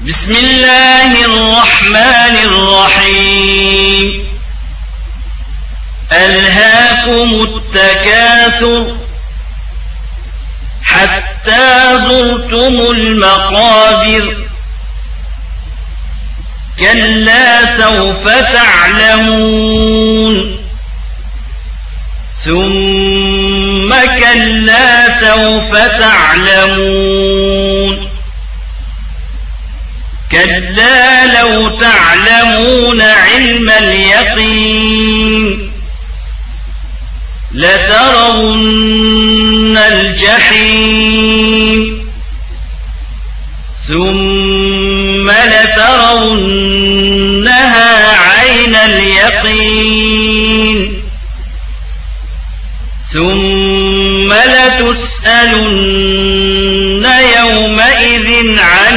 بسم الله الرحمن الرحيم ألهاكم التكاثر حتى زرتم المقابر كلا سوف تعلمون ثم كلا سوف تعلمون كلا لو تعلمون علم اليقين لترون الجحيم ثم لترونها عين اليقين ثم لتسألن يومئذ عن